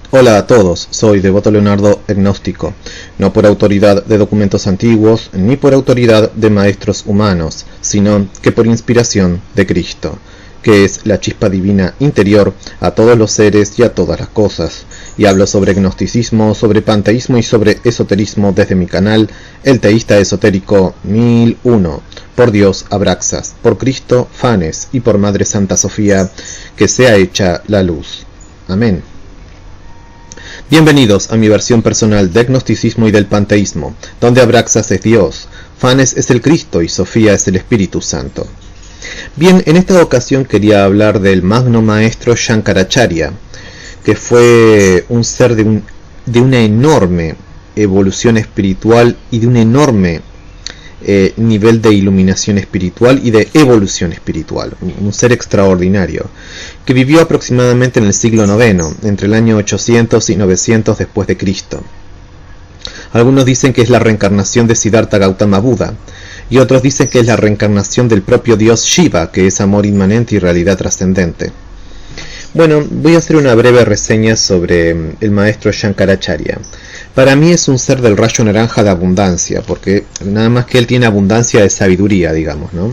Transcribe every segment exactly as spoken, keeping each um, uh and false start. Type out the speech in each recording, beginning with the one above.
Hola a todos, soy Devoto Leonardo Gnóstico, no por autoridad de documentos antiguos, ni por autoridad de maestros humanos, sino que por inspiración de Cristo, que es la chispa divina interior a todos los seres y a todas las cosas, y hablo sobre gnosticismo, sobre panteísmo y sobre esoterismo desde mi canal, El Teísta Esotérico mil uno, por Dios Abraxas, por Cristo Fanes y por Madre Santa Sofía, que sea hecha la luz. Amén. Bienvenidos a mi versión personal de gnosticismo y del panteísmo, donde Abraxas es Dios, Fanes es el Cristo y Sofía es el Espíritu Santo. Bien, en esta ocasión quería hablar del magno maestro Shankaracharya, que fue un ser de, un, de una enorme evolución espiritual y de un enorme eh, nivel de iluminación espiritual y de evolución espiritual, un, un ser extraordinario, que vivió aproximadamente en el siglo noveno, entre el año ochocientos y novecientos después de Cristo. Algunos dicen que es la reencarnación de Siddhartha Gautama Buda, y otros dicen que es la reencarnación del propio dios Shiva, que es amor inmanente y realidad trascendente. Bueno, voy a hacer una breve reseña sobre el maestro Shankaracharya. Para mí es un ser del rayo naranja de abundancia, porque nada más que él tiene abundancia de sabiduría, digamos, ¿no?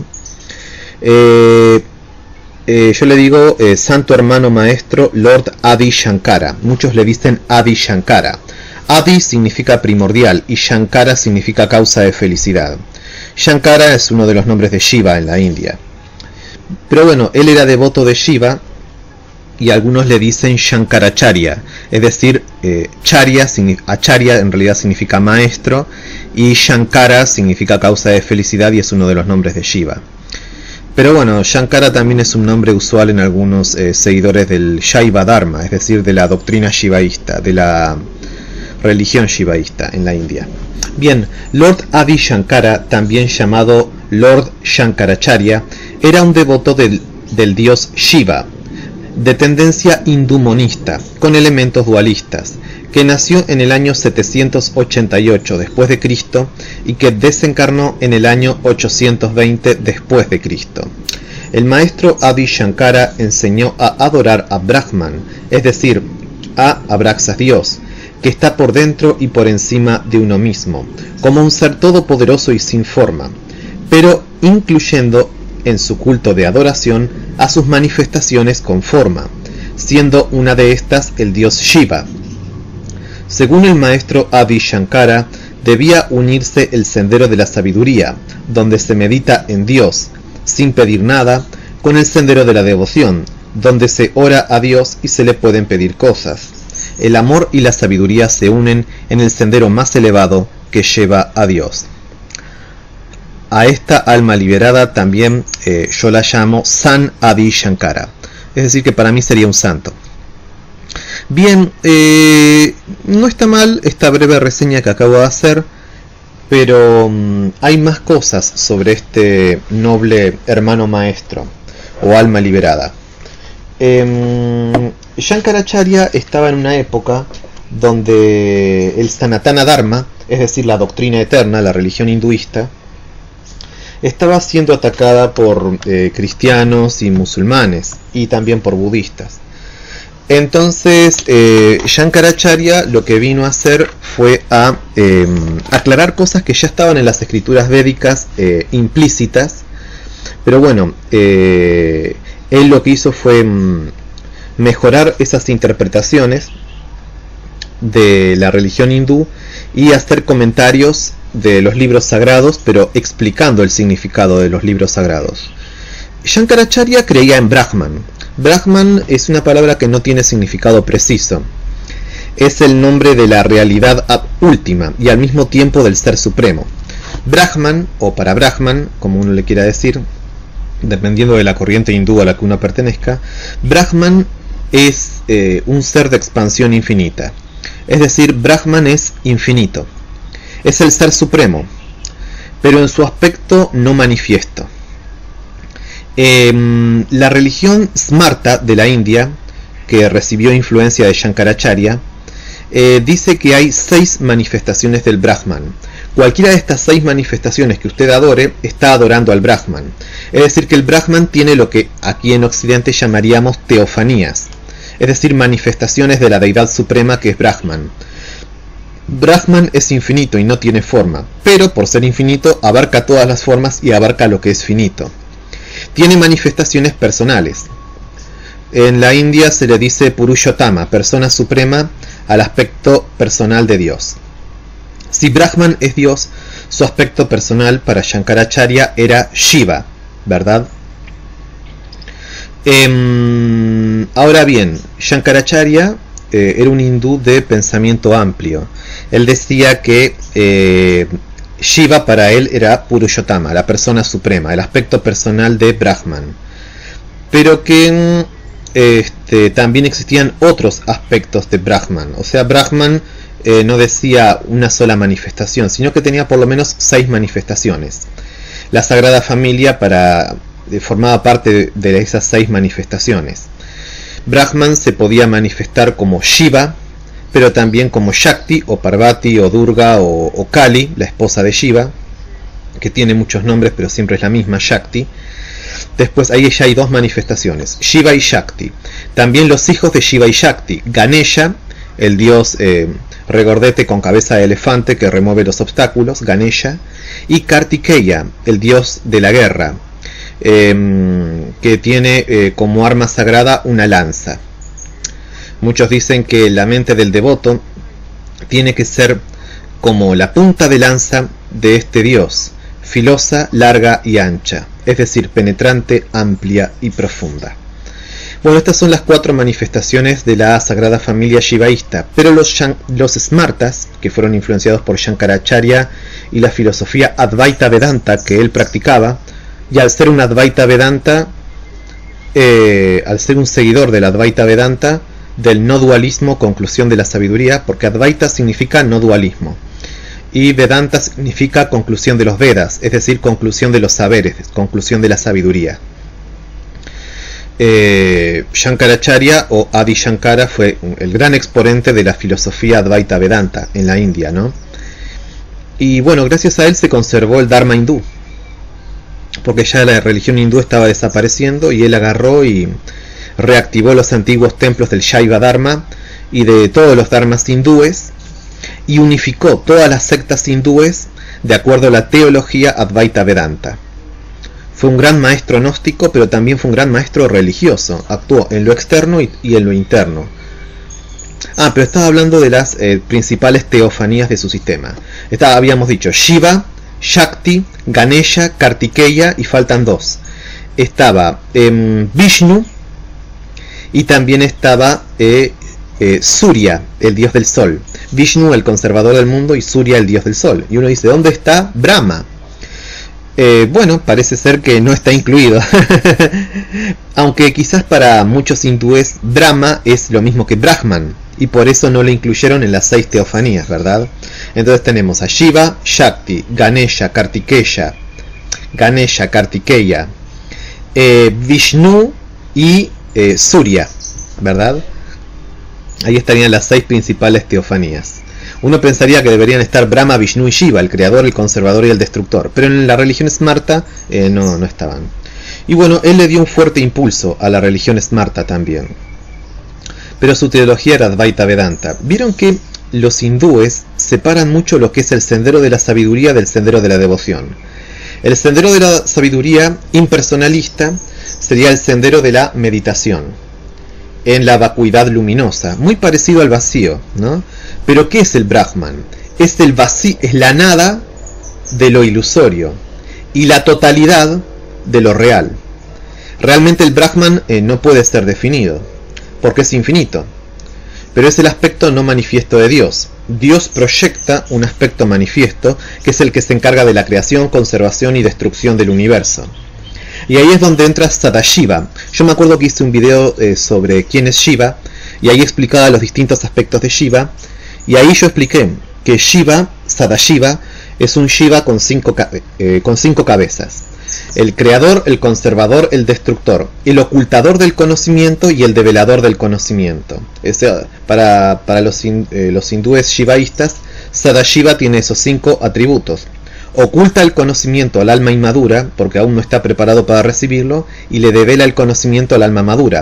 Eh, eh, yo le digo eh, Santo Hermano Maestro Lord Adi Shankara. Muchos le dicen Adi Shankara. Adi significa primordial y Shankara significa causa de felicidad. Shankara es uno de los nombres de Shiva en la India. Pero bueno, él era devoto de Shiva y algunos le dicen Shankaracharya, es decir, eh, Charya, Acharya en realidad significa maestro y Shankara significa causa de felicidad y es uno de los nombres de Shiva. Pero bueno, Shankara también es un nombre usual en algunos eh, seguidores del Shaiva Dharma, es decir, de la doctrina shivaísta, de la religión shivaísta en la India. Bien, Lord Adi Shankara, también llamado Lord Shankaracharya, era un devoto del, del dios Shiva, de tendencia hindú-monista, con elementos dualistas, que nació en el año setecientos ochenta y ocho después de Cristo y que desencarnó en el año ochocientos veinte después de Cristo. El maestro Adi Shankara enseñó a adorar a Brahman, es decir, a Abraxas Dios, que está por dentro y por encima de uno mismo, como un ser todopoderoso y sin forma, pero incluyendo en su culto de adoración a sus manifestaciones con forma, siendo una de estas el dios Shiva. Según el maestro Adi Shankara, debía unirse el sendero de la sabiduría, donde se medita en Dios, sin pedir nada, con el sendero de la devoción, donde se ora a Dios y se le pueden pedir cosas. El amor y la sabiduría se unen en el sendero más elevado que lleva a Dios. A esta alma liberada también eh, yo la llamo San Adi Shankara, es decir que para mí sería un santo. Bien, eh, no está mal esta breve reseña que acabo de hacer, pero um, hay más cosas sobre este noble hermano maestro o alma liberada. Eh, Shankaracharya estaba en una época donde el Sanatana Dharma, es decir, la doctrina eterna, la religión hinduista, estaba siendo atacada por eh, cristianos y musulmanes y también por budistas. Entonces eh, Shankaracharya lo que vino a hacer fue a eh, aclarar cosas que ya estaban en las escrituras védicas eh, implícitas, pero bueno, eh, él lo que hizo fue mm, mejorar esas interpretaciones de la religión hindú y hacer comentarios de los libros sagrados, pero explicando el significado de los libros sagrados. Shankaracharya creía en Brahman. Brahman es una palabra que no tiene significado preciso. Es el nombre de la realidad última y al mismo tiempo del ser supremo. Brahman, o para Brahman, como uno le quiera decir, dependiendo de la corriente hindú a la que uno pertenezca, Brahman es eh, un ser de expansión infinita. Es decir, Brahman es infinito. Es el ser supremo, pero en su aspecto no manifiesto. Eh, la religión Smarta de la India, que recibió influencia de Shankaracharya, eh, dice que hay seis manifestaciones del Brahman. Cualquiera de estas seis manifestaciones que usted adore está adorando al Brahman. Es decir, que el Brahman tiene lo que aquí en Occidente llamaríamos teofanías. es decir, manifestaciones de la deidad suprema que es Brahman. Brahman es infinito y no tiene forma, pero por ser infinito abarca todas las formas y abarca lo que es finito. Tiene manifestaciones personales. En la India se le dice Purushottama, persona suprema, al aspecto personal de Dios. Si Brahman es Dios, su aspecto personal para Shankaracharya era Shiva, ¿verdad? Eh, ahora bien, Shankaracharya eh, era un hindú de pensamiento amplio. Él decía que eh, Shiva para él era Purushottama, la persona suprema, el aspecto personal de Brahman. Pero que este, también existían otros aspectos de Brahman. O sea, Brahman eh, no decía una sola manifestación, sino que tenía por lo menos seis manifestaciones. La Sagrada Familia para, eh, formaba parte de, de esas seis manifestaciones. Brahman se podía manifestar como Shiva, pero también como Shakti, o Parvati, o Durga, o, o Kali, la esposa de Shiva, que tiene muchos nombres, pero siempre es la misma, Shakti. Después ahí ya hay dos manifestaciones, Shiva y Shakti. También los hijos de Shiva y Shakti, Ganesha, el dios eh, regordete con cabeza de elefante que remueve los obstáculos, Ganesha, y Kartikeya, el dios de la guerra, eh, que tiene eh, como arma sagrada una lanza. Muchos dicen que la mente del devoto tiene que ser como la punta de lanza de este dios, filosa, larga y ancha, es decir, penetrante, amplia y profunda. Bueno, estas son las cuatro manifestaciones de la Sagrada Familia Shivaísta, pero los, los Smartas, que fueron influenciados por Shankaracharya y la filosofía Advaita Vedanta que él practicaba, y al ser un Advaita Vedanta, eh, al ser un seguidor del Advaita Vedanta, del no dualismo, conclusión de la sabiduría, porque Advaita significa no dualismo, y Vedanta significa conclusión de los Vedas, es decir, conclusión de los saberes, conclusión de la sabiduría. Eh, Shankaracharya o Adi Shankara fue el gran exponente de la filosofía Advaita Vedanta en la India, ¿no? Y bueno, gracias a él se conservó el Dharma hindú, porque ya la religión hindú estaba desapareciendo y él agarró y reactivó los antiguos templos del Shaiva Dharma y de todos los dharmas hindúes y unificó todas las sectas hindúes de acuerdo a la teología Advaita Vedanta. Fue un gran maestro gnóstico, pero también fue un gran maestro religioso. Actuó en lo externo y, y en lo interno. Ah, pero estaba hablando de las eh, principales teofanías de su sistema. Estaba, habíamos dicho Shiva, Shakti, Ganesha, Kartikeya y faltan dos. Estaba eh, Vishnu y también estaba eh, eh, Surya, el dios del sol. Vishnu, el conservador del mundo, y Surya, el dios del sol. Y uno dice, ¿dónde está Brahma? Eh, bueno, parece ser que no está incluido. Aunque quizás para muchos hindúes Brahma es lo mismo que Brahman, y por eso no lo incluyeron en las seis teofanías, ¿verdad? Entonces tenemos a Shiva, Shakti, Ganesha, Kartikeya, Ganesha, Kartikeya, eh, Vishnu y eh, Surya, ¿verdad? Ahí estarían las seis principales teofanías. Uno pensaría que deberían estar Brahma, Vishnu y Shiva, el creador, el conservador y el destructor, pero en la religión Smarta eh, no, no estaban. Y bueno, él le dio un fuerte impulso a la religión Smarta también. Pero su teología era Advaita Vedanta. Vieron que los hindúes separan mucho lo que es el sendero de la sabiduría del sendero de la devoción. El sendero de la sabiduría impersonalista sería el sendero de la meditación, en la vacuidad luminosa, muy parecido al vacío, ¿no? Pero ¿qué es el Brahman? Es el vacío, es la nada de lo ilusorio y la totalidad de lo real. Realmente el Brahman eh, no puede ser definido, porque es infinito, pero es el aspecto no manifiesto de Dios. Dios proyecta un aspecto manifiesto, que es el que se encarga de la creación, conservación y destrucción del universo. Y ahí es donde entra Sadashiva. Yo me acuerdo que hice un video eh, sobre quién es Shiva, y ahí explicaba los distintos aspectos de Shiva, y ahí yo expliqué que Shiva, Sadashiva, es un Shiva con cinco, eh, con cinco cabezas. El creador, el conservador, el destructor, el ocultador del conocimiento y el develador del conocimiento. Ese, para para los, eh, los hindúes shivaístas, Sadashiva tiene esos cinco atributos. Oculta el conocimiento al alma inmadura, porque aún no está preparado para recibirlo, y le devela el conocimiento al alma madura.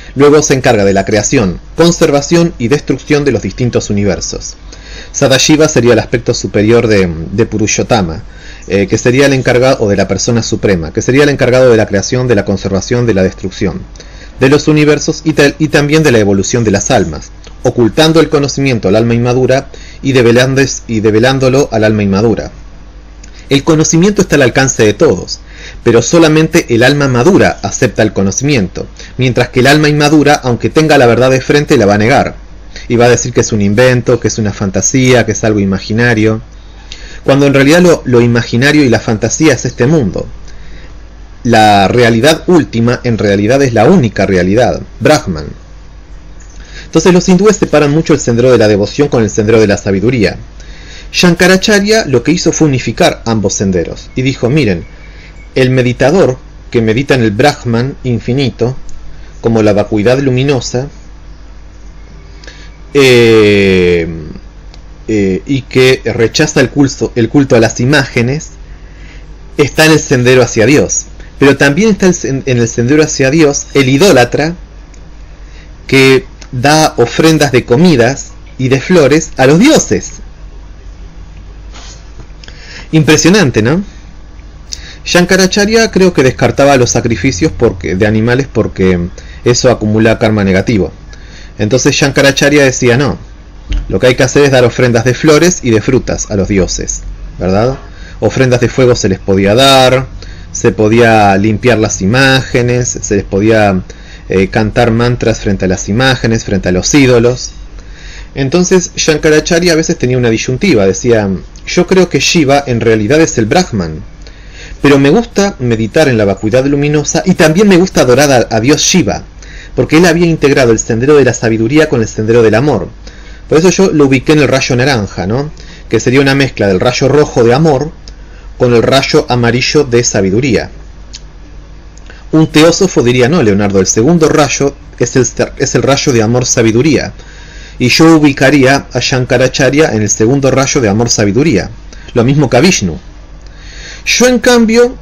Luego se encarga de la creación, conservación y destrucción de los distintos universos. Sadashiva sería el aspecto superior de, de Purushottama, eh, que sería el encargado, o de la persona suprema, que sería el encargado de la creación, de la conservación, de la destrucción de los universos y, y también de la evolución de las almas, ocultando el conocimiento al alma inmadura y, y develándolo al alma inmadura. El conocimiento está al alcance de todos, pero solamente el alma madura acepta el conocimiento, mientras que el alma inmadura, aunque tenga la verdad de frente, la va a negar, y va a decir que es un invento, que es una fantasía, que es algo imaginario, cuando en realidad lo, lo imaginario y la fantasía es este mundo. La realidad última en realidad es la única realidad, Brahman. Entonces los hindúes separan mucho el sendero de la devoción con el sendero de la sabiduría. Shankaracharya lo que hizo fue unificar ambos senderos y dijo, miren, el meditador que medita en el Brahman infinito, como la vacuidad luminosa, eh, eh, y que rechaza el culto, el culto a las imágenes, está en el sendero hacia Dios. Pero también está en el sendero hacia Dios el idólatra que da ofrendas de comidas y de flores a los dioses. Impresionante, ¿no? Shankaracharya creo que descartaba los sacrificios porque, de animales porque eso acumula karma negativo. Entonces Shankaracharya decía, no, lo que hay que hacer es dar ofrendas de flores y de frutas a los dioses, ¿verdad? Ofrendas de fuego se les podía dar, se podía limpiar las imágenes, se les podía eh, cantar mantras frente a las imágenes, frente a los ídolos. Entonces Shankaracharya a veces tenía una disyuntiva, decía, yo creo que Shiva en realidad es el Brahman, pero me gusta meditar en la vacuidad luminosa y también me gusta adorar a, a Dios Shiva, porque él había integrado el sendero de la sabiduría con el sendero del amor. Por eso yo lo ubiqué en el rayo naranja, ¿no? Que sería una mezcla del rayo rojo de amor con el rayo amarillo de sabiduría. Un teósofo diría, no, Leonardo, el segundo rayo es el, es el rayo de amor-sabiduría. Y yo ubicaría a Shankaracharya en el segundo rayo de amor-sabiduría. Lo mismo que a Vishnu. Yo, en cambio,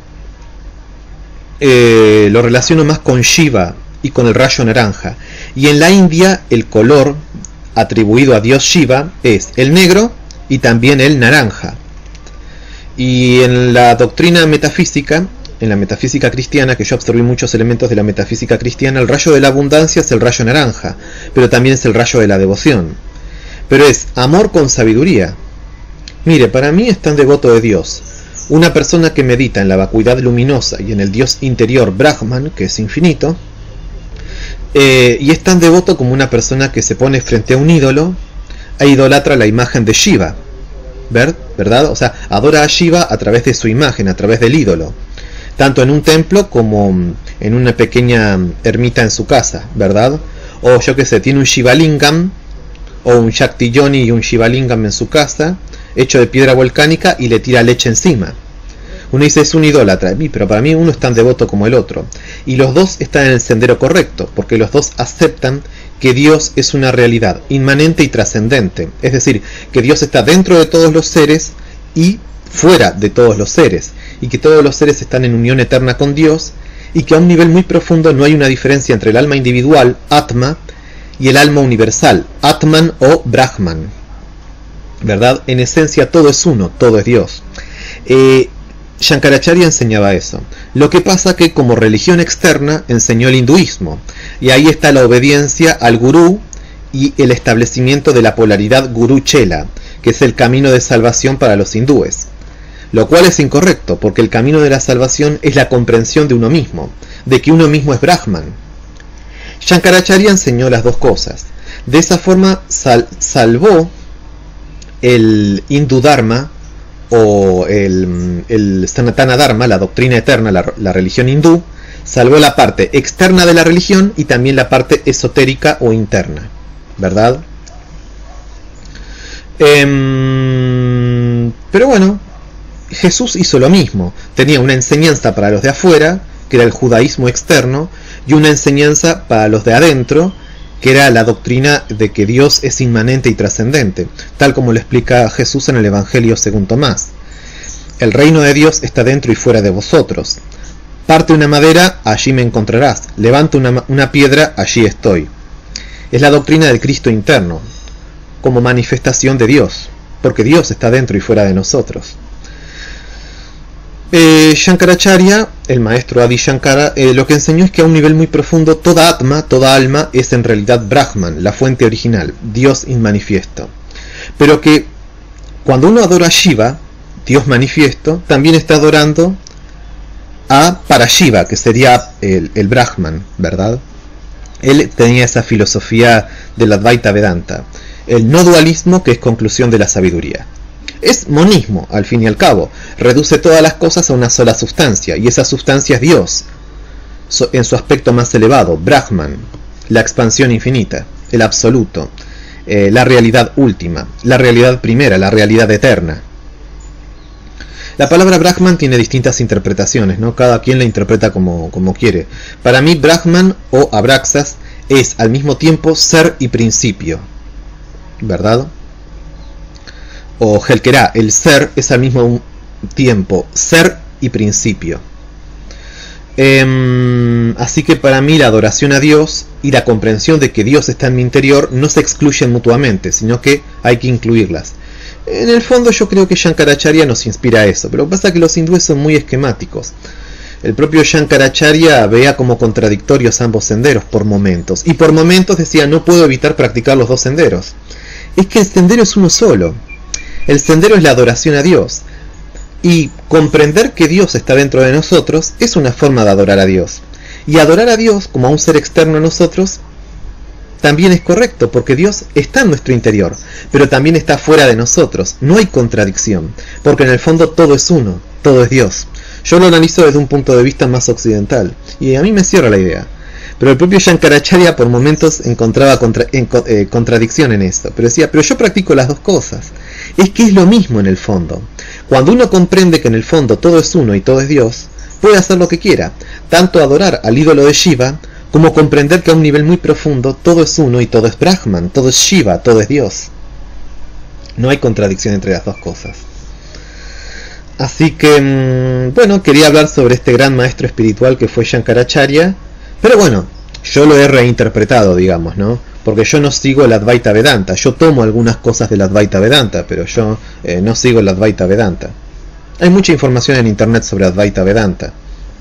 eh, lo relaciono más con Shiva y con el rayo naranja. Y en la India, el color atribuido a Dios Shiva es el negro y también el naranja. Y en la doctrina metafísica, en la metafísica cristiana, que yo absorbí muchos elementos de la metafísica cristiana, el rayo de la abundancia es el rayo naranja, pero también es el rayo de la devoción. Pero es amor con sabiduría. Mire, para mí es tan devoto de Dios una persona que medita en la vacuidad luminosa y en el Dios interior Brahman, que es infinito, eh, y es tan devoto como una persona que se pone frente a un ídolo e idolatra la imagen de Shiva. ¿Verdad? O sea, adora a Shiva a través de su imagen, a través del ídolo, tanto en un templo como en una pequeña ermita en su casa, ¿verdad? O yo que sé, tiene un Shivalingam o un Shakti Yoni y un Shivalingam en su casa, hecho de piedra volcánica, y le tira leche encima. Uno dice, es un idólatra, pero para mí uno es tan devoto como el otro, y los dos están en el sendero correcto, porque los dos aceptan que Dios es una realidad inmanente y trascendente, es decir, que Dios está dentro de todos los seres y fuera de todos los seres, y que todos los seres están en unión eterna con Dios, y que a un nivel muy profundo no hay una diferencia entre el alma individual, Atma, y el alma universal, Atman o Brahman, ¿verdad? En esencia todo es uno, todo es Dios. Eh, Shankaracharya enseñaba eso. Lo que pasa que como religión externa enseñó el hinduismo, y ahí está la obediencia al gurú y el establecimiento de la polaridad gurú-chela, que es el camino de salvación para los hindúes, lo cual es incorrecto, porque el camino de la salvación es la comprensión de uno mismo, de que uno mismo es Brahman. Shankaracharya enseñó las dos cosas. De esa forma sal salvó el Hindu Dharma o el, el Sanatana Dharma, la doctrina eterna, la, la religión hindú, salvó la parte externa de la religión y también la parte esotérica o interna, ¿verdad? Eh, pero bueno, Jesús hizo lo mismo. Tenía una enseñanza para los de afuera, que era el judaísmo externo, y una enseñanza para los de adentro, que era la doctrina de que Dios es inmanente y trascendente, tal como lo explica Jesús en el Evangelio según Tomás. El reino de Dios está dentro y fuera de vosotros. Parte una madera, allí me encontrarás. Levanta una, una piedra, allí estoy. Es la doctrina del Cristo interno, como manifestación de Dios, porque Dios está dentro y fuera de nosotros. Eh, Shankaracharya, el maestro Adi Shankara, eh, lo que enseñó es que a un nivel muy profundo toda Atma, toda alma es en realidad Brahman, la fuente original, Dios inmanifiesto. Pero que cuando uno adora a Shiva, Dios manifiesto, también está adorando a Parashiva, que sería el, el Brahman, ¿verdad? Él tenía esa filosofía del Advaita Vedanta, el no dualismo, que es conclusión de la sabiduría. Es monismo, al fin y al cabo, reduce todas las cosas a una sola sustancia, y esa sustancia es Dios, en su aspecto más elevado, Brahman, la expansión infinita, el absoluto, eh, la realidad última, la realidad primera, la realidad eterna. La palabra Brahman tiene distintas interpretaciones, ¿no? Cada quien la interpreta como, como quiere. Para mí, Brahman o Abraxas es al mismo tiempo ser y principio, ¿verdad? O Helkerá, el ser es al mismo tiempo ser y principio. Eh, así que para mí la adoración a Dios y la comprensión de que Dios está en mi interior no se excluyen mutuamente, sino que hay que incluirlas. En el fondo yo creo que Shankaracharya nos inspira a eso, pero lo que pasa es que los hindúes son muy esquemáticos. El propio Shankaracharya veía como contradictorios ambos senderos por momentos, y por momentos decía no puedo evitar practicar los dos senderos. Es que el sendero es uno solo. El sendero es la adoración a Dios, y comprender que Dios está dentro de nosotros es una forma de adorar a Dios. Y adorar a Dios como a un ser externo a nosotros también es correcto, porque Dios está en nuestro interior, pero también está fuera de nosotros. No hay contradicción, porque en el fondo todo es uno, todo es Dios. Yo lo analizo desde un punto de vista más occidental, y a mí me cierra la idea. Pero el propio Shankaracharya por momentos encontraba contra, en, eh, contradicción en esto, pero decía, pero yo practico las dos cosas. Es que es lo mismo en el fondo. Cuando uno comprende que en el fondo todo es uno y todo es Dios, puede hacer lo que quiera, tanto adorar al ídolo de Shiva, como comprender que a un nivel muy profundo todo es uno y todo es Brahman, todo es Shiva, todo es Dios. No hay contradicción entre las dos cosas. Así que, bueno, quería hablar sobre este gran maestro espiritual que fue Shankaracharya, pero bueno, yo lo he reinterpretado, digamos, ¿no? Porque yo no sigo el Advaita Vedanta, yo tomo algunas cosas del Advaita Vedanta, pero yo eh, no sigo el Advaita Vedanta. Hay mucha información en internet sobre Advaita Vedanta.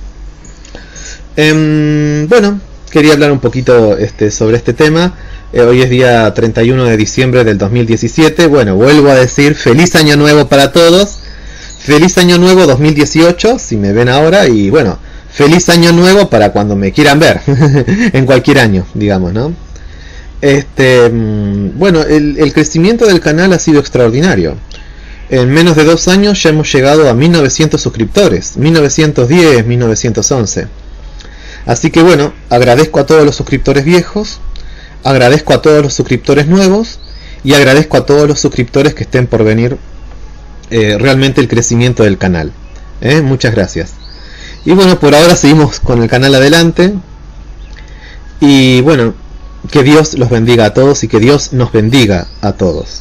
Eh, bueno, quería hablar un poquito este, sobre este tema. Eh, hoy es día treinta y uno de diciembre del dos mil diecisiete. Bueno, vuelvo a decir feliz año nuevo para todos. Feliz año nuevo dos mil dieciocho, si me ven ahora. Y bueno, feliz año nuevo para cuando me quieran ver. En cualquier año, digamos, ¿no? Este, bueno, el, el crecimiento del canal ha sido extraordinario. En menos de dos años ya hemos llegado a mil novecientos suscriptores. mil novecientos diez, mil novecientos once. Así que bueno, agradezco a todos los suscriptores viejos, agradezco a todos los suscriptores nuevos y agradezco a todos los suscriptores que estén por venir eh, realmente el crecimiento del canal. ¿eh? Muchas gracias. Y bueno, por ahora seguimos con el canal adelante. Y bueno, que Dios los bendiga a todos y que Dios nos bendiga a todos.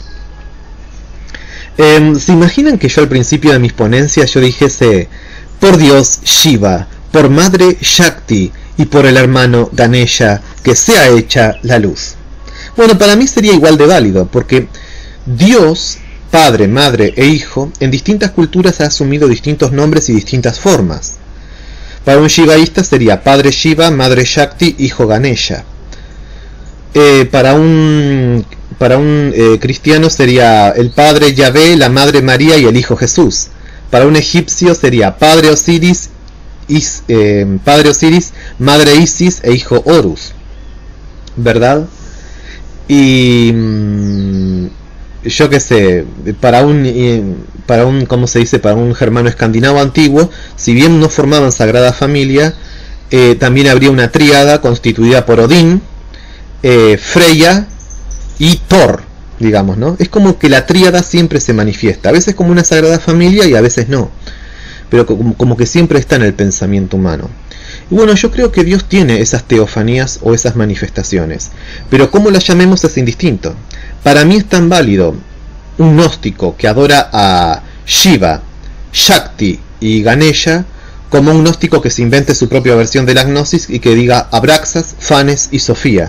Eh, ¿Se imaginan que yo al principio de mis ponencias yo dijese, por Dios Shiva, por Madre Shakti y por el hermano Ganesha, que sea hecha la luz? Bueno, para mí sería igual de válido, porque Dios, Padre, Madre e Hijo, en distintas culturas ha asumido distintos nombres y distintas formas. Para un shivaísta sería Padre Shiva, Madre Shakti, Hijo Ganesha. Eh, para un, para un eh, cristiano sería el Padre Yahvé, la Madre María y el Hijo Jesús. Para un egipcio sería Padre Osiris, Is, eh, Padre Osiris, Madre Isis e Hijo Horus, ¿verdad? Y mmm, yo qué sé, para un, eh, para un, ¿cómo se dice? Para un germano escandinavo antiguo, si bien no formaban sagrada familia, eh, también habría una tríada constituida por Odín, eh, Freya y Thor, digamos, ¿no? Es como que la tríada siempre se manifiesta, a veces como una sagrada familia y a veces no, pero como, como que siempre está en el pensamiento humano. Y bueno, yo creo que Dios tiene esas teofanías o esas manifestaciones, pero como las llamemos es indistinto. Para mí es tan válido un gnóstico que adora a Shiva, Shakti y Ganesha como un gnóstico que se invente su propia versión de la gnosis y que diga Abraxas, Fanes y Sofía,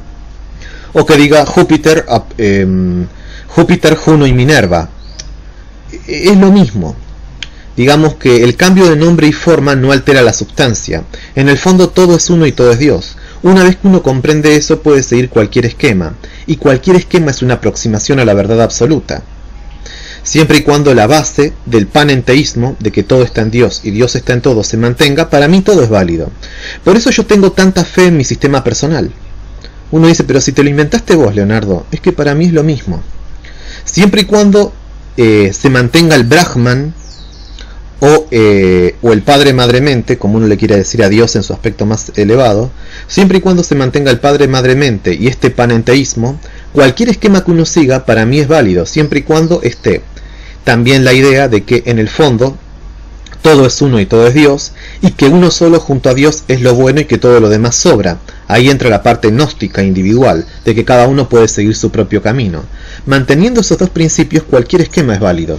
o que diga Júpiter, eh, Júpiter, Juno y Minerva. Es lo mismo. Digamos que el cambio de nombre y forma no altera la sustancia. En el fondo todo es uno y todo es Dios. Una vez que uno comprende eso, puede seguir cualquier esquema, y cualquier esquema es una aproximación a la verdad absoluta. Siempre y cuando la base del panenteísmo, de que todo está en Dios y Dios está en todo, se mantenga, para mí todo es válido. Por eso yo tengo tanta fe en mi sistema personal. Uno dice, pero si te lo inventaste vos, Leonardo, es que para mí es lo mismo. Siempre y cuando eh, se mantenga el Brahman, o, eh, o el Padre Madre Mente, como uno le quiere decir a Dios en su aspecto más elevado, siempre y cuando se mantenga el Padre Madre Mente y este panenteísmo, cualquier esquema que uno siga para mí es válido, siempre y cuando esté también la idea de que en el fondo todo es uno y todo es Dios, y que uno solo junto a Dios es lo bueno y que todo lo demás sobra. Ahí entra la parte gnóstica individual, de que cada uno puede seguir su propio camino. Manteniendo esos dos principios, cualquier esquema es válido.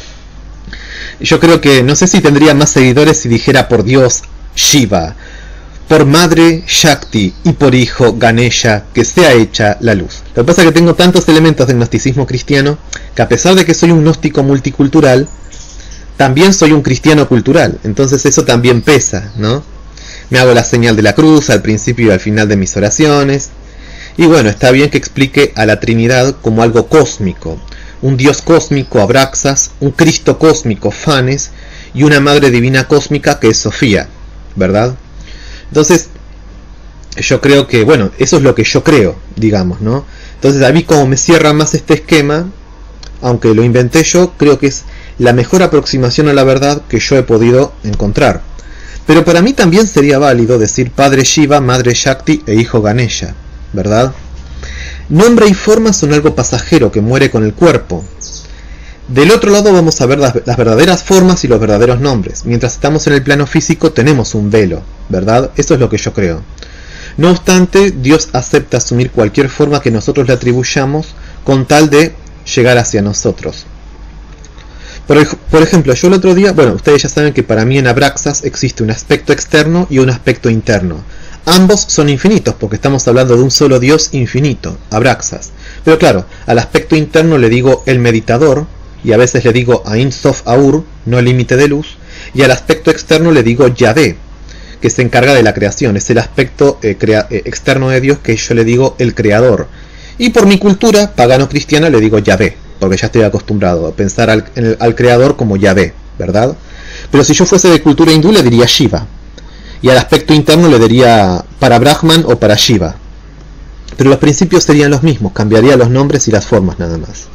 Yo creo que, no sé si tendría más seguidores si dijera por Dios Shiva, por madre Shakti y por hijo Ganesha, que sea hecha la luz. Lo que pasa es que tengo tantos elementos del gnosticismo cristiano que, a pesar de que soy un gnóstico multicultural, también soy un cristiano cultural. Entonces eso también pesa, ¿no? Me hago la señal de la cruz al principio y al final de mis oraciones. Y bueno, está bien que explique a la Trinidad como algo cósmico. Un Dios cósmico, Abraxas, un Cristo cósmico, Fanes, y una Madre Divina cósmica que es Sofía, ¿verdad? Entonces, yo creo que, bueno, eso es lo que yo creo, digamos, ¿no? Entonces, a mí como me cierra más este esquema, aunque lo inventé yo, creo que es la mejor aproximación a la verdad que yo he podido encontrar. Pero para mí también sería válido decir Padre Shiva, Madre Shakti e Hijo Ganesha, ¿verdad? Nombre y forma son algo pasajero que muere con el cuerpo. Del otro lado vamos a ver las, las verdaderas formas y los verdaderos nombres. Mientras estamos en el plano físico tenemos un velo, ¿verdad? Eso es lo que yo creo. No obstante, Dios acepta asumir cualquier forma que nosotros le atribuyamos con tal de llegar hacia nosotros. Por, por ejemplo, yo el otro día, bueno, ustedes ya saben que para mí en Abraxas existe un aspecto externo y un aspecto interno. Ambos son infinitos porque estamos hablando de un solo Dios infinito, Abraxas. Pero claro, al aspecto interno le digo el meditador, y a veces le digo Ein Sof Aur, no límite de luz, y al aspecto externo le digo Yahvé, que se encarga de la creación, es el aspecto eh, crea eh, externo de Dios que yo le digo el creador. Y por mi cultura pagano-cristiana le digo Yahvé, porque ya estoy acostumbrado a pensar al, el, al creador como Yahvé, ¿verdad? Pero si yo fuese de cultura hindú le diría Shiva, y al aspecto interno le diría para Brahman o para Shiva. Pero los principios serían los mismos, cambiaría los nombres y las formas nada más.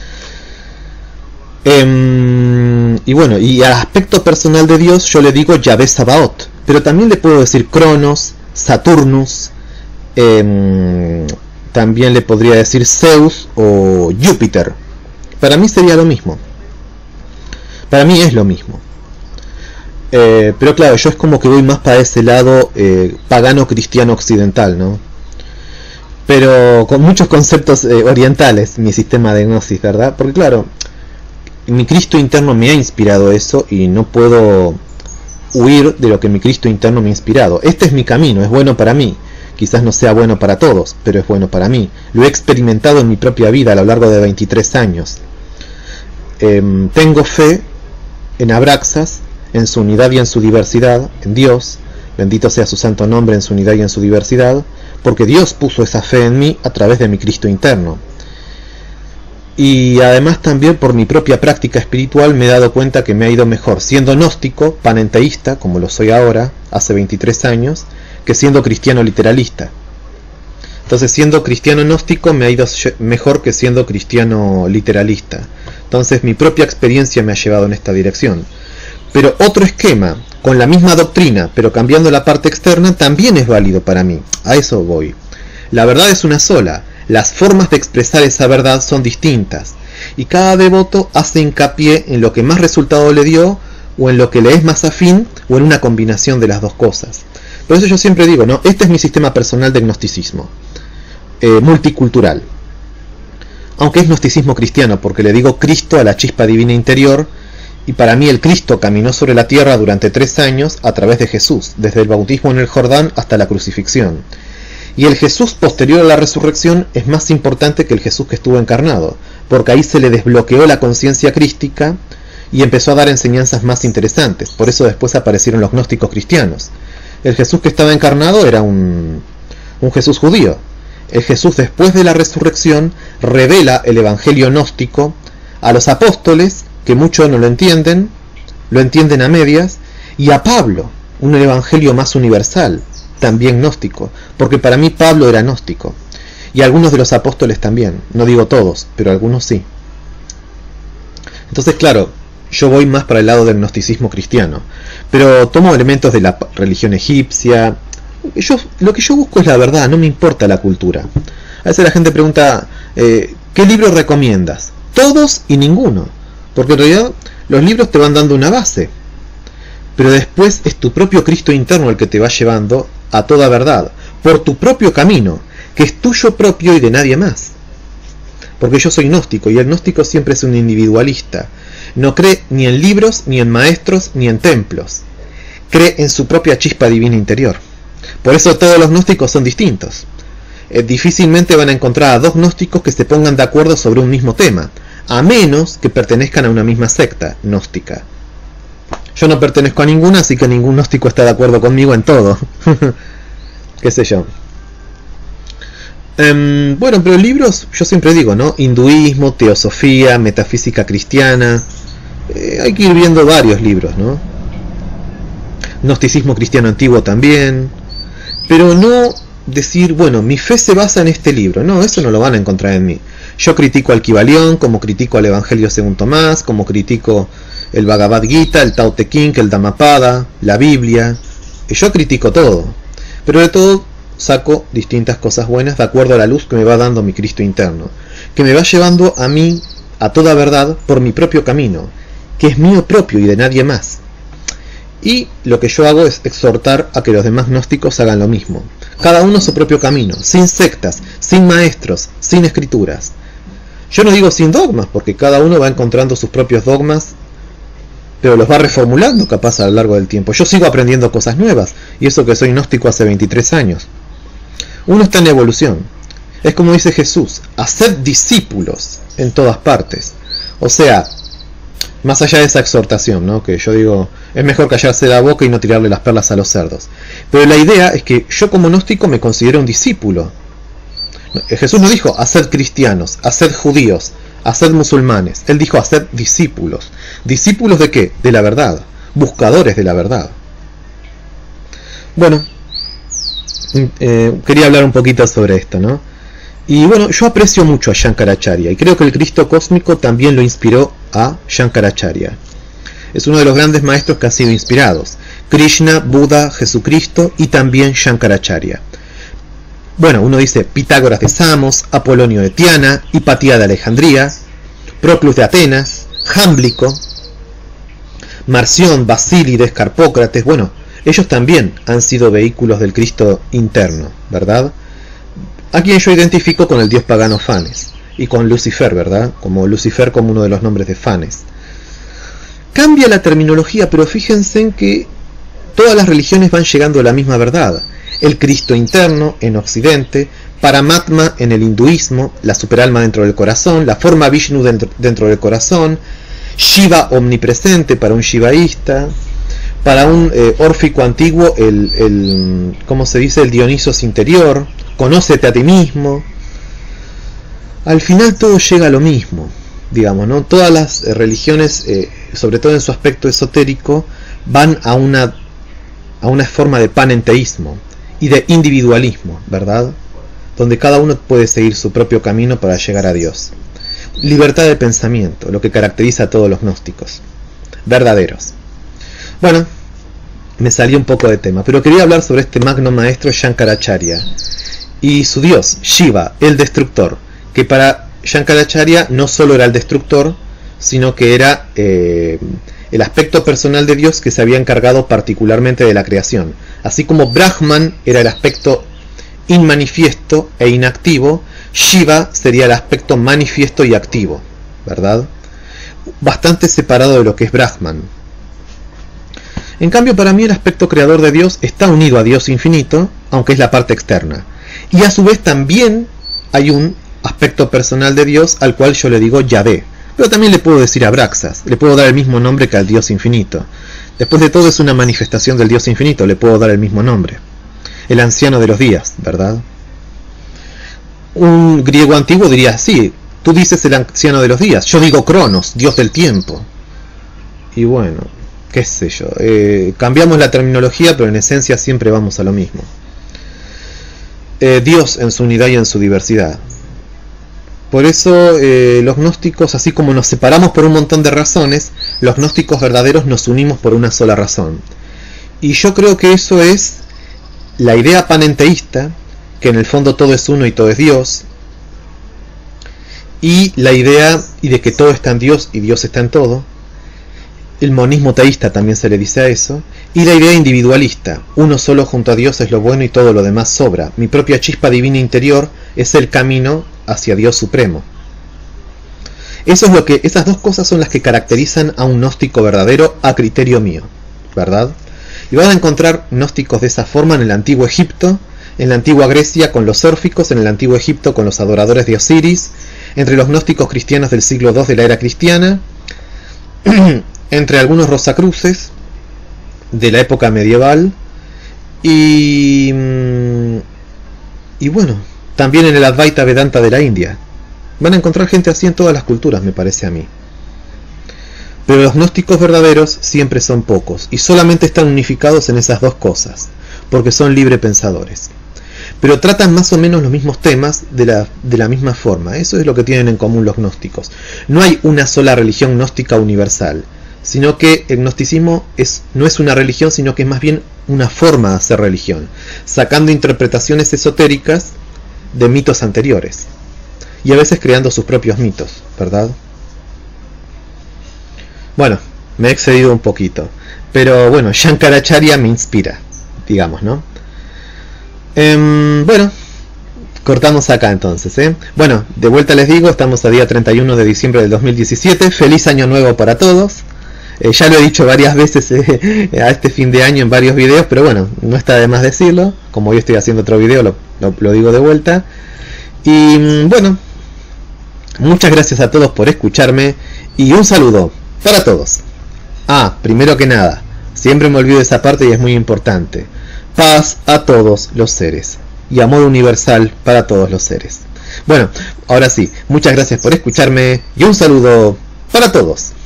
Eh, y bueno, y al aspecto personal de Dios yo le digo Yahvé Sabaoth, pero también le puedo decir Cronos, Saturnus, eh, también le podría decir Zeus o Júpiter. Para mí sería lo mismo. Para mí es lo mismo. Eh, pero claro, yo es como que voy más para ese lado eh, pagano cristiano occidental, ¿no? Pero con muchos conceptos eh, orientales, mi sistema de gnosis, ¿verdad? Porque claro, mi Cristo interno me ha inspirado eso y no puedo huir de lo que mi Cristo interno me ha inspirado. Este es mi camino, es bueno para mí. Quizás no sea bueno para todos, pero es bueno para mí. Lo he experimentado en mi propia vida a lo largo de veintitrés años. Eh, tengo fe en Abraxas, en su unidad y en su diversidad, en Dios, bendito sea su santo nombre, en su unidad y en su diversidad, porque Dios puso esa fe en mí a través de mi Cristo interno. Y además también por mi propia práctica espiritual me he dado cuenta que me ha ido mejor siendo gnóstico, panenteísta, como lo soy ahora, hace veintitrés años, que siendo cristiano literalista. Entonces, siendo cristiano gnóstico me ha ido mejor que siendo cristiano literalista. Entonces, mi propia experiencia me ha llevado en esta dirección. Pero otro esquema, con la misma doctrina, pero cambiando la parte externa, también es válido para mí. A eso voy. La verdad es una sola. Las formas de expresar esa verdad son distintas. Y cada devoto hace hincapié en lo que más resultado le dio, o en lo que le es más afín, o en una combinación de las dos cosas. Por eso yo siempre digo, ¿no? Este es mi sistema personal de gnosticismo. Eh, multicultural. Aunque es gnosticismo cristiano, porque le digo Cristo a la chispa divina interior, Y para mí el Cristo caminó sobre la tierra durante tres años a través de Jesús, desde el bautismo en el Jordán hasta la crucifixión. Y el Jesús posterior a la resurrección es más importante que el Jesús que estuvo encarnado, porque ahí se le desbloqueó la conciencia crística y empezó a dar enseñanzas más interesantes. Por eso después aparecieron los gnósticos cristianos. El Jesús que estaba encarnado era un, un Jesús judío. El Jesús después de la resurrección revela el evangelio gnóstico a los apóstoles, que muchos no lo entienden, lo entienden a medias, y a Pablo, un evangelio más universal, también gnóstico, porque para mí Pablo era gnóstico, y algunos de los apóstoles también, no digo todos, pero algunos sí. Entonces, claro, yo voy más para el lado del gnosticismo cristiano, pero tomo elementos de la religión egipcia. Yo, lo que yo busco es la verdad, no me importa la cultura. A veces la gente pregunta, eh, ¿qué libro recomiendas? Todos y ninguno, porque en realidad los libros te van dando una base, pero después es tu propio Cristo interno el que te va llevando a toda verdad, por tu propio camino, que es tuyo propio y de nadie más. Porque yo soy gnóstico, y el gnóstico siempre es un individualista. No cree ni en libros, ni en maestros, ni en templos. Cree en su propia chispa divina interior. Por eso todos los gnósticos son distintos. Eh, difícilmente van a encontrar a dos gnósticos que se pongan de acuerdo sobre un mismo tema, a menos que pertenezcan a una misma secta gnóstica. Yo no pertenezco a ninguna, así que ningún gnóstico está de acuerdo conmigo en todo. Qué sé yo. Um, bueno, pero libros, yo siempre digo, ¿no? Hinduismo, teosofía, metafísica cristiana. Eh, hay que ir viendo varios libros, ¿no? Gnosticismo cristiano antiguo también. Pero no decir, bueno, mi fe se basa en este libro. No, eso no lo van a encontrar en mí. Yo critico al Kybalión, como critico al Evangelio según Tomás, como critico el Bhagavad Gita, el Tao Te Ching, el Dhammapada, la Biblia. Y yo critico todo. Pero de todo saco distintas cosas buenas de acuerdo a la luz que me va dando mi Cristo interno, que me va llevando a mí a toda verdad por mi propio camino, que es mío propio y de nadie más. Y lo que yo hago es exhortar a que los demás gnósticos hagan lo mismo, cada uno su propio camino, sin sectas, sin maestros, sin escrituras. Yo no digo sin dogmas, porque cada uno va encontrando sus propios dogmas, pero los va reformulando capaz a lo largo del tiempo. Yo sigo aprendiendo cosas nuevas, y eso que soy gnóstico hace veintitrés años. Uno está en evolución. Es como dice Jesús, haced discípulos en todas partes. O sea, más allá de esa exhortación, ¿no? Que yo digo, es mejor callarse la boca y no tirarle las perlas a los cerdos. Pero la idea es que yo como gnóstico me considero un discípulo. Jesús no dijo, haced cristianos, haced judíos, haced musulmanes. Él dijo, haced discípulos. ¿Discípulos de qué? De la verdad. Buscadores de la verdad. Bueno, eh, quería hablar un poquito sobre esto, ¿no? Y bueno, yo aprecio mucho a Shankaracharya y creo que el Cristo cósmico también lo inspiró a Shankaracharya. Es uno de los grandes maestros que han sido inspirados. Krishna, Buda, Jesucristo y también Shankaracharya. Bueno, uno dice Pitágoras de Samos, Apolonio de Tiana, Hipatía de Alejandría, Proclus de Atenas, Jámblico, Marción, Basílides, Carpócrates. Bueno, ellos también han sido vehículos del Cristo interno, ¿verdad? A quien yo identifico con el dios pagano Fanes y con Lucifer, ¿verdad? Como Lucifer como uno de los nombres de Fanes. Cambia la terminología, pero fíjense en que todas las religiones van llegando a la misma verdad. El Cristo interno en Occidente, Paramatma en el hinduismo, la superalma dentro del corazón, la forma Vishnu dentro, dentro del corazón, Shiva omnipresente para un shivaísta, para un eh, órfico antiguo, el, el, ¿cómo se dice? El Dionisos interior, conócete a ti mismo. Al final todo llega a lo mismo, digamos, ¿no? Todas las eh, religiones, eh, sobre todo en su aspecto esotérico, van a una, a una forma de panenteísmo y de individualismo, ¿verdad? Donde cada uno puede seguir su propio camino para llegar a Dios. Libertad de pensamiento, lo que caracteriza a todos los gnósticos verdaderos. Bueno, me salió un poco de tema, pero quería hablar sobre este magno maestro Shankaracharya y su dios, Shiva, el destructor, que para Shankaracharya no solo era el destructor, sino que era eh, el aspecto personal de Dios que se había encargado particularmente de la creación. Así como Brahman era el aspecto inmanifiesto e inactivo, Shiva sería el aspecto manifiesto y activo, ¿verdad? bastante separado de lo que es Brahman. En cambio, para mí el aspecto creador de Dios está unido a Dios infinito, aunque es la parte externa. Y a su vez también hay un aspecto personal de Dios al cual yo le digo Yahvé. Pero también le puedo decir Abraxas, le puedo dar el mismo nombre que al Dios infinito. Después de todo es una manifestación del Dios infinito, le puedo dar el mismo nombre. El anciano de los días, ¿verdad? Un griego antiguo diría, sí, tú dices el anciano de los días, yo digo Cronos, Dios del tiempo. Y bueno, qué sé yo, eh, cambiamos la terminología, pero en esencia siempre vamos a lo mismo. Eh, Dios en su unidad y en su diversidad. Por eso eh, los gnósticos, así como nos separamos por un montón de razones, los gnósticos verdaderos nos unimos por una sola razón. Y yo creo que eso es la idea panenteísta, que en el fondo todo es uno y todo es Dios, y la idea y de que todo está en Dios y Dios está en todo. El monismo teísta también se le dice a eso, y la idea individualista, uno solo junto a Dios es lo bueno y todo lo demás sobra, mi propia chispa divina interior es el camino hacia Dios supremo. Eso es lo que, esas dos cosas son las que caracterizan a un gnóstico verdadero a criterio mío, ¿verdad? Y van a encontrar gnósticos de esa forma en el antiguo Egipto, en la antigua Grecia con los órficos, en el antiguo Egipto con los adoradores de Osiris, entre los gnósticos cristianos del siglo segundo de la era cristiana, entre algunos rosacruces de la época medieval y, y bueno, también en el Advaita Vedanta de la India. Van a encontrar gente así en todas las culturas, me parece a mí. Pero los gnósticos verdaderos siempre son pocos y solamente están unificados en esas dos cosas, porque son librepensadores. Pero tratan más o menos los mismos temas de la, de la misma forma. Eso es lo que tienen en común los gnósticos. No hay una sola religión gnóstica universal, sino que el gnosticismo es, no es una religión, sino que es más bien una forma de hacer religión, sacando interpretaciones esotéricas de mitos anteriores, y a veces creando sus propios mitos, ¿verdad? Bueno, me he excedido un poquito, pero bueno, Shankaracharya me inspira, digamos, ¿no? Eh, bueno, cortamos acá entonces, ¿eh? Bueno, de vuelta les digo, estamos a día treinta y uno de diciembre del dos mil diecisiete, feliz año nuevo para todos. Eh, ya lo he dicho varias veces eh, a este fin de año en varios videos, pero bueno, no está de más decirlo. Como hoy estoy haciendo otro video, lo, lo, lo digo de vuelta. Y bueno, muchas gracias a todos por escucharme y un saludo para todos. Ah, primero que nada, siempre me olvido de esa parte y es muy importante. Paz a todos los seres y amor universal para todos los seres. Bueno, ahora sí, muchas gracias por escucharme y un saludo para todos.